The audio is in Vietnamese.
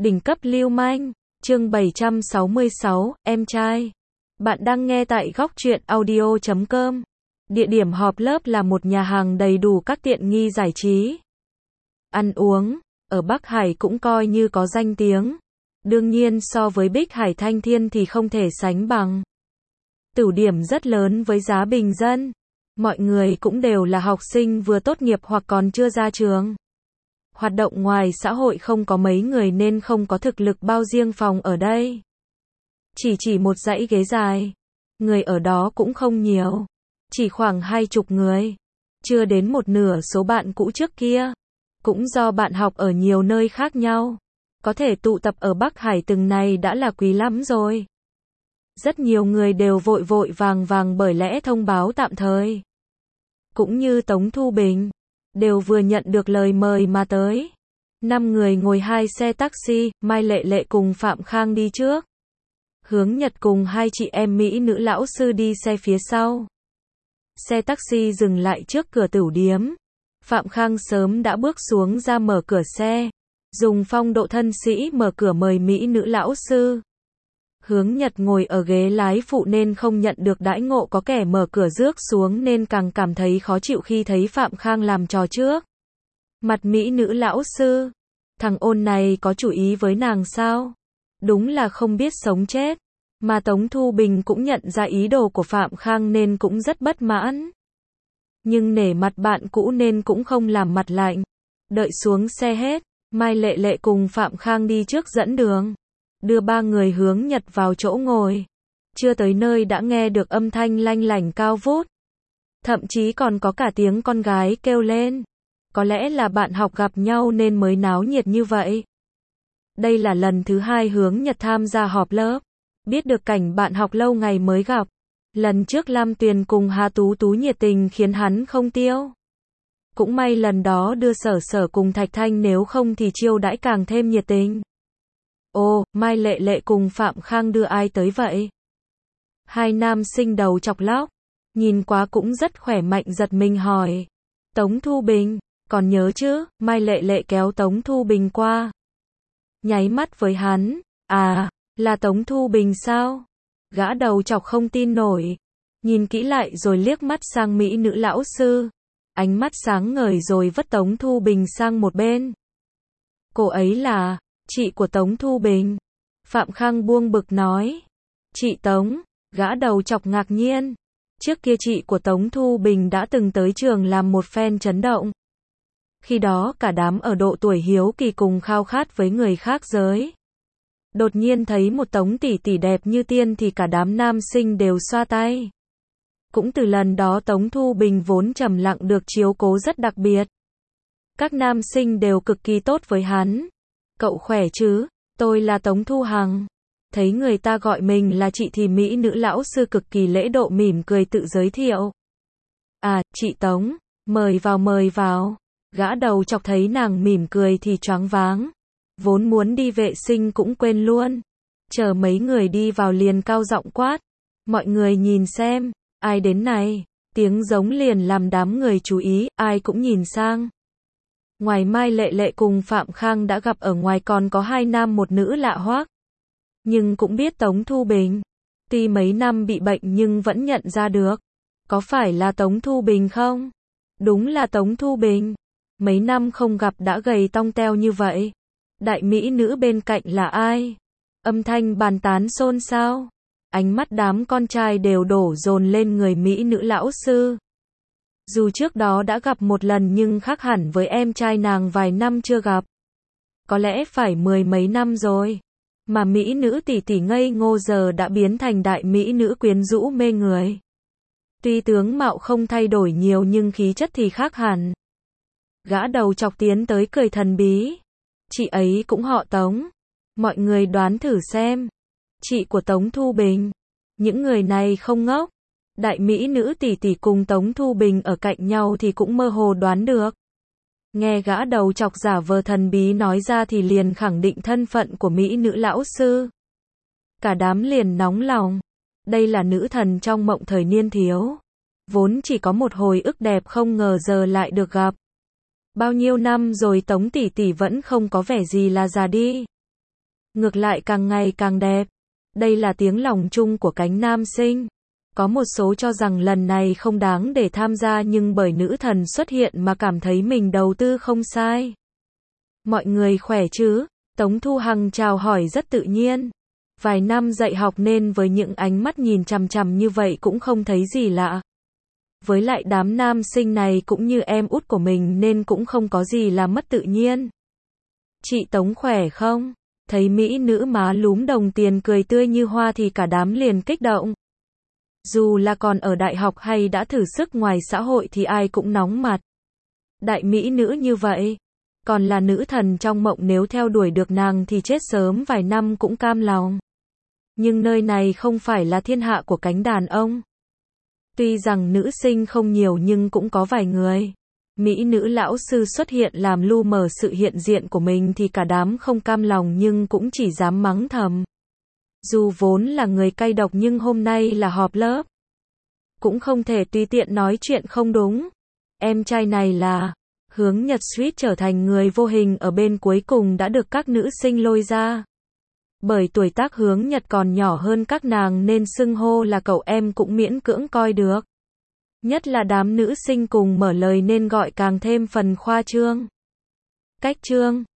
Đỉnh cấp lưu manh, chương 766, em trai. Bạn đang nghe tại góc truyện audio.com. Địa điểm họp lớp là một nhà hàng đầy đủ các tiện nghi giải trí. Ăn uống, ở Bắc Hải cũng coi như có danh tiếng. Đương nhiên so với Bích Hải Thanh Thiên thì không thể sánh bằng. Tửu điểm rất lớn với giá bình dân. Mọi người cũng đều là học sinh vừa tốt nghiệp hoặc còn chưa ra trường. Hoạt động ngoài xã hội không có mấy người nên không có thực lực bao riêng phòng ở đây. Chỉ một dãy ghế dài. Người ở đó cũng không nhiều. Chỉ khoảng 20 người. Chưa đến một nửa số bạn cũ trước kia. Cũng do bạn học ở nhiều nơi khác nhau. Có thể tụ tập ở Bắc Hải từng này đã là quý lắm rồi. Rất nhiều người đều vội vàng bởi lẽ thông báo tạm thời. Cũng như Tống Thu Bình. Đều vừa nhận được lời mời mà tới. 5 người ngồi 2 xe taxi, Mai Lệ Lệ cùng Phạm Khang đi trước. Hướng Nhật cùng 2 chị em Mỹ nữ lão sư đi xe phía sau. Xe taxi dừng lại trước cửa tửu điếm. Phạm Khang sớm đã bước xuống ra mở cửa xe. Dùng phong độ thân sĩ mở cửa mời Mỹ nữ lão sư. Hướng Nhật ngồi ở ghế lái phụ nên không nhận được đãi ngộ có kẻ mở cửa rước xuống nên càng cảm thấy khó chịu khi thấy Phạm Khang làm trò trước. Mặt Mỹ nữ lão sư. Thằng ôn này có chủ ý với nàng sao? Đúng là không biết sống chết. Mà Tống Thu Bình cũng nhận ra ý đồ của Phạm Khang nên cũng rất bất mãn. Nhưng nể mặt bạn cũ nên cũng không làm mặt lạnh. Đợi xuống xe hết, Mai Lệ Lệ cùng Phạm Khang đi trước dẫn đường. Đưa 3 người Hướng Nhật vào chỗ ngồi. Chưa tới nơi đã nghe được âm thanh lanh lảnh cao vút. Thậm chí còn có cả tiếng con gái kêu lên. Có lẽ là bạn học gặp nhau nên mới náo nhiệt như vậy. Đây là lần thứ 2 Hướng Nhật tham gia họp lớp. Biết được cảnh bạn học lâu ngày mới gặp. Lần trước Lam Tuyền cùng Hà Tú Tú nhiệt tình khiến hắn không tiêu. Cũng may lần đó đưa Sở cùng Thạch Thanh, nếu không thì chiêu đãi càng thêm nhiệt tình. Ồ, Mai Lệ Lệ cùng Phạm Khang đưa ai tới vậy? 2 nam sinh đầu chọc lóc. Nhìn quá cũng rất khỏe mạnh giật mình hỏi. Tống Thu Bình, còn nhớ chứ? Mai Lệ Lệ kéo Tống Thu Bình qua. Nháy mắt với hắn. À, là Tống Thu Bình sao? Gã đầu chọc không tin nổi. Nhìn kỹ lại rồi liếc mắt sang Mỹ nữ lão sư. Ánh mắt sáng ngời rồi vất Tống Thu Bình sang một bên. Cô ấy là chị của Tống Thu Bình. Phạm Khang buông bực nói. Chị Tống, gã đầu chọc ngạc nhiên. Trước kia chị của Tống Thu Bình đã từng tới trường làm một phen chấn động. Khi đó cả đám ở độ tuổi hiếu kỳ cùng khao khát với người khác giới. Đột nhiên thấy một Tống tỷ tỷ đẹp như tiên thì cả đám nam sinh đều xoa tay. Cũng từ lần đó Tống Thu Bình vốn trầm lặng được chiếu cố rất đặc biệt. Các nam sinh đều cực kỳ tốt với hắn. Cậu khỏe chứ? Tôi là Tống Thu Hằng. Thấy người ta gọi mình là chị thì Mỹ nữ lão sư cực kỳ lễ độ mỉm cười tự giới thiệu. À, chị Tống, mời vào. Gã đầu chọc thấy nàng mỉm cười thì choáng váng. Vốn muốn đi vệ sinh cũng quên luôn. Chờ mấy người đi vào liền cao giọng quát. Mọi người nhìn xem, ai đến này? Tiếng giống liền làm đám người chú ý, ai cũng nhìn sang. Ngoài Mai Lệ Lệ cùng Phạm Khang đã gặp ở ngoài còn có 2 nam một nữ lạ hoắc. Nhưng cũng biết Tống Thu Bình. Tuy mấy năm bị bệnh nhưng vẫn nhận ra được. Có phải là Tống Thu Bình không? Đúng là Tống Thu Bình. Mấy năm không gặp đã gầy tong teo như vậy. Đại mỹ nữ bên cạnh là ai? Âm thanh bàn tán xôn xao. Ánh mắt đám con trai đều đổ dồn lên người Mỹ nữ lão sư. Dù trước đó đã gặp một lần nhưng khác hẳn với em trai nàng vài năm chưa gặp. Có lẽ phải 10 mấy năm rồi. Mà Mỹ nữ tỷ tỷ ngây ngô giờ đã biến thành đại Mỹ nữ quyến rũ mê người. Tuy tướng mạo không thay đổi nhiều nhưng khí chất thì khác hẳn. Gã đầu chọc tiến tới cười thần bí. Chị ấy cũng họ Tống. Mọi người đoán thử xem. Chị của Tống Thu Bình. Những người này không ngốc. Đại Mỹ nữ tỷ tỷ cùng Tống Thu Bình ở cạnh nhau thì cũng mơ hồ đoán được. Nghe gã đầu chọc giả vờ thần bí nói ra thì liền khẳng định thân phận của Mỹ nữ lão sư. Cả đám liền nóng lòng. Đây là nữ thần trong mộng thời niên thiếu. Vốn chỉ có một hồi ức đẹp không ngờ giờ lại được gặp. Bao nhiêu năm rồi Tống tỷ tỷ vẫn không có vẻ gì là già đi. Ngược lại càng ngày càng đẹp. Đây là tiếng lòng chung của cánh nam sinh. Có một số cho rằng lần này không đáng để tham gia nhưng bởi nữ thần xuất hiện mà cảm thấy mình đầu tư không sai. Mọi người khỏe chứ? Tống Thu Hằng chào hỏi rất tự nhiên. Vài năm dạy học nên với những ánh mắt nhìn chằm chằm như vậy cũng không thấy gì lạ. Với lại đám nam sinh này cũng như em út của mình nên cũng không có gì là mất tự nhiên. Chị Tống khỏe không? Thấy mỹ nữ má lúm đồng tiền cười tươi như hoa thì cả đám liền kích động. Dù là còn ở đại học hay đã thử sức ngoài xã hội thì ai cũng nóng mặt. Đại mỹ nữ như vậy, còn là nữ thần trong mộng, nếu theo đuổi được nàng thì chết sớm vài năm cũng cam lòng. Nhưng nơi này không phải là thiên hạ của cánh đàn ông. Tuy rằng nữ sinh không nhiều nhưng cũng có vài người. Mỹ nữ lão sư xuất hiện làm lu mờ sự hiện diện của mình thì cả đám không cam lòng nhưng cũng chỉ dám mắng thầm. Dù vốn là người cay độc nhưng hôm nay là họp lớp. Cũng không thể tùy tiện nói chuyện không đúng. Em trai này là Hướng Nhật suýt trở thành người vô hình ở bên cuối cùng đã được các nữ sinh lôi ra. Bởi tuổi tác Hướng Nhật còn nhỏ hơn các nàng nên xưng hô là cậu em cũng miễn cưỡng coi được. Nhất là đám nữ sinh cùng mở lời nên gọi càng thêm phần khoa trương. Cách trương